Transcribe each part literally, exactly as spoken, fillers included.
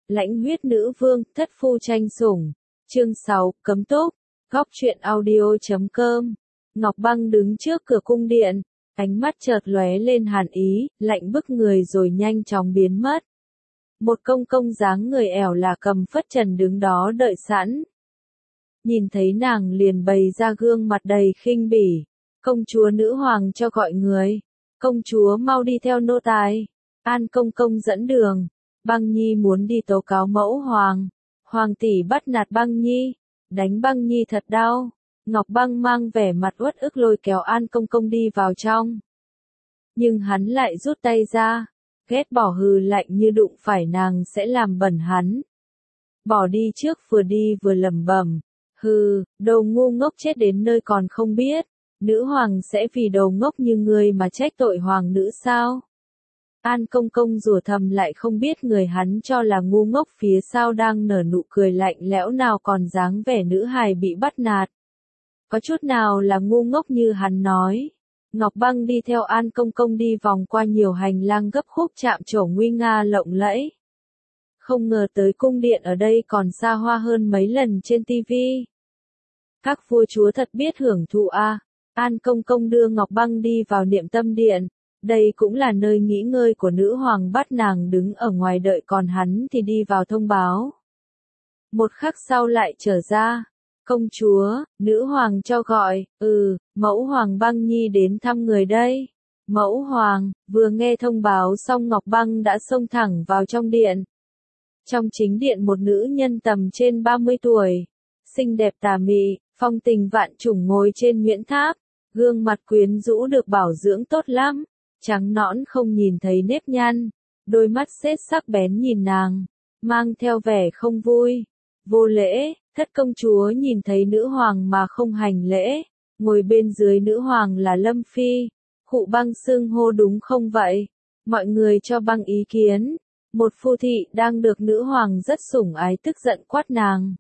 Lãnh huyết nữ vương, thất phu tranh sủng. Chương sáu, cấm túc. Góc truyện audio chấm com. Ngọc Băng đứng trước cửa cung điện, ánh mắt chợt lóe lên hàn ý, lạnh bức người rồi nhanh chóng biến mất. Một công công dáng người ẻo là cầm phất trần đứng đó đợi sẵn. Nhìn thấy nàng liền bày ra gương mặt đầy khinh bỉ. Công chúa nữ hoàng cho gọi người. Công chúa mau đi theo nô tài. An công công dẫn đường. Băng Nhi muốn đi tố cáo mẫu hoàng. Hoàng tỷ bắt nạt Băng Nhi. Đánh Băng Nhi thật đau. Ngọc Băng mang vẻ mặt uất ức lôi kéo An công công đi vào trong. Nhưng hắn lại rút tay ra. Ghét bỏ hừ lạnh như đụng phải nàng sẽ làm bẩn hắn. Bỏ đi trước vừa đi vừa lẩm bẩm. Hừ, đồ ngu ngốc chết đến nơi còn không biết. Nữ hoàng sẽ vì đồ ngốc như ngươi mà trách tội hoàng nữ sao? An công công rủa thầm lại không biết người hắn cho là ngu ngốc phía sau đang nở nụ cười lạnh lẽo nào còn dáng vẻ nữ hài bị bắt nạt. Có chút nào là ngu ngốc như hắn nói. Ngọc Băng đi theo An công công đi vòng qua nhiều hành lang gấp khúc chạm trổ nguy nga lộng lẫy. Không ngờ tới cung điện ở đây còn xa hoa hơn mấy lần trên tivi. Các vua chúa thật biết hưởng thụ a. À. An công công đưa Ngọc Băng đi vào niệm tâm điện. Đây cũng là nơi nghỉ ngơi của nữ hoàng, bắt nàng đứng ở ngoài đợi còn hắn thì đi vào thông báo. Một khắc sau lại trở ra. Công chúa, nữ hoàng cho gọi, ừ, mẫu hoàng Băng Nhi đến thăm người đây. Mẫu hoàng, vừa nghe thông báo xong Ngọc Băng đã xông thẳng vào trong điện. Trong chính điện một nữ nhân tầm trên ba mươi tuổi. Xinh đẹp tà mị, phong tình vạn trùng ngồi trên nhuyễn tháp. Gương mặt quyến rũ được bảo dưỡng tốt lắm. Trắng nõn không nhìn thấy nếp nhăn. Đôi mắt sết sắc bén nhìn nàng. Mang theo vẻ không vui. Vô lễ, thất công chúa nhìn thấy nữ hoàng mà không hành lễ. Ngồi bên dưới nữ hoàng là Lâm Phi. Khụ Băng xưng hô đúng không vậy? Mọi người cho Băng ý kiến. Một phu thị đang được nữ hoàng rất sủng ái tức giận quát nàng.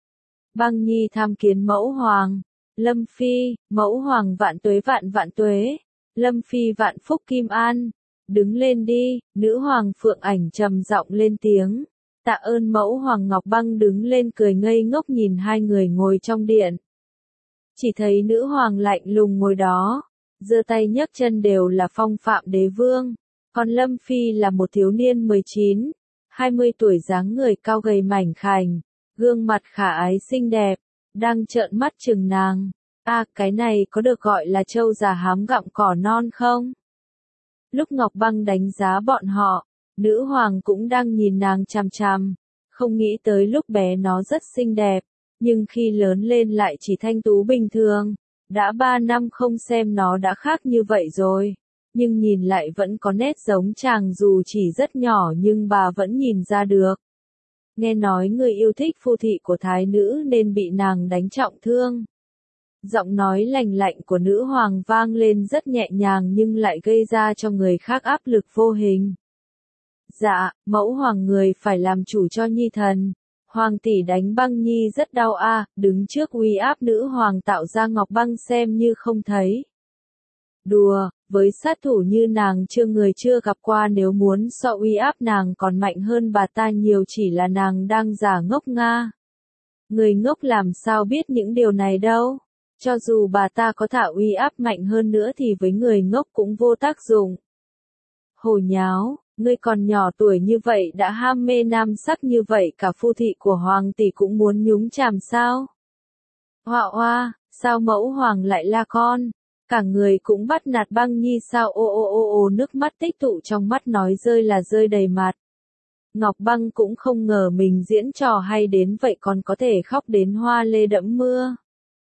Băng Nhi tham kiến mẫu hoàng. Lâm Phi, mẫu hoàng vạn tuế vạn vạn tuế. Lâm Phi vạn phúc kim an. Đứng lên đi, nữ hoàng Phượng Ảnh trầm giọng lên tiếng. Tạ ơn mẫu hoàng. Ngọc Băng đứng lên cười ngây ngốc nhìn hai người ngồi trong điện. Chỉ thấy nữ hoàng lạnh lùng ngồi đó. Giơ tay nhấc chân đều là phong phạm đế vương. Còn Lâm Phi là một thiếu niên mười chín, hai mươi tuổi dáng người cao gầy mảnh khảnh. Gương mặt khả ái xinh đẹp. Đang trợn mắt chừng nàng. À, cái này có được gọi là trâu già hám gặm cỏ non không? Lúc Ngọc Băng đánh giá bọn họ, nữ hoàng cũng đang nhìn nàng chằm chằm. Không nghĩ tới lúc bé nó rất xinh đẹp, nhưng khi lớn lên lại chỉ thanh tú bình thường. Đã ba năm không xem nó đã khác như vậy rồi. Nhưng nhìn lại vẫn có nét giống chàng dù chỉ rất nhỏ nhưng bà vẫn nhìn ra được. Nghe nói người yêu thích phu thị của thái nữ nên bị nàng đánh trọng thương. Giọng nói lành lạnh của nữ hoàng vang lên rất nhẹ nhàng nhưng lại gây ra cho người khác áp lực vô hình. Dạ, mẫu hoàng người phải làm chủ cho Nhi thần. Hoàng tỷ đánh Băng Nhi rất đau a. À, đứng trước uy áp nữ hoàng tạo ra Ngọc Băng xem như không thấy. Đùa, với sát thủ như nàng chưa người chưa gặp qua, nếu muốn so uy áp nàng còn mạnh hơn bà ta nhiều, chỉ là nàng đang giả ngốc nga. Người ngốc làm sao biết những điều này đâu. Cho dù bà ta có thả uy áp mạnh hơn nữa thì với người ngốc cũng vô tác dụng. Hồ nháo, ngươi còn nhỏ tuổi như vậy đã ham mê nam sắc như vậy, cả phu thị của hoàng tỷ cũng muốn nhúng chàm sao? Hoa hoa, sao mẫu hoàng lại la con? Cả người cũng bắt nạt Băng Nhi sao? Ô ô ô ô, nước mắt tích tụ trong mắt nói rơi là rơi đầy mặt. Ngọc Băng cũng không ngờ mình diễn trò hay đến vậy, còn có thể khóc đến hoa lê đẫm mưa.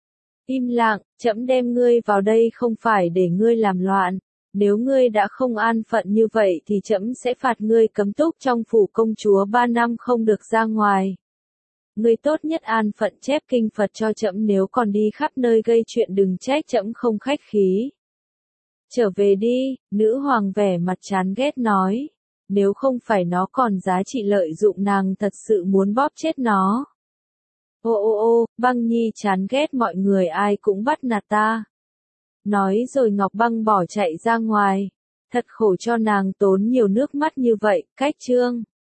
Im lặng, trẫm đem ngươi vào đây không phải để ngươi làm loạn. Nếu ngươi đã không an phận như vậy thì trẫm sẽ phạt ngươi cấm túc trong phủ công chúa ba năm không được ra ngoài. Ngươi tốt nhất an phận chép kinh Phật cho trẫm, nếu còn đi khắp nơi gây chuyện đừng trách trẫm không khách khí. Trở về đi, nữ hoàng vẻ mặt chán ghét nói. Nếu không phải nó còn giá trị lợi dụng nàng thật sự muốn bóp chết nó. Ô ô ô, Băng Nhi chán ghét mọi người ai cũng bắt nạt ta. Nói rồi Ngọc Băng bỏ chạy ra ngoài. Thật khổ cho nàng tốn nhiều nước mắt như vậy, cách chương.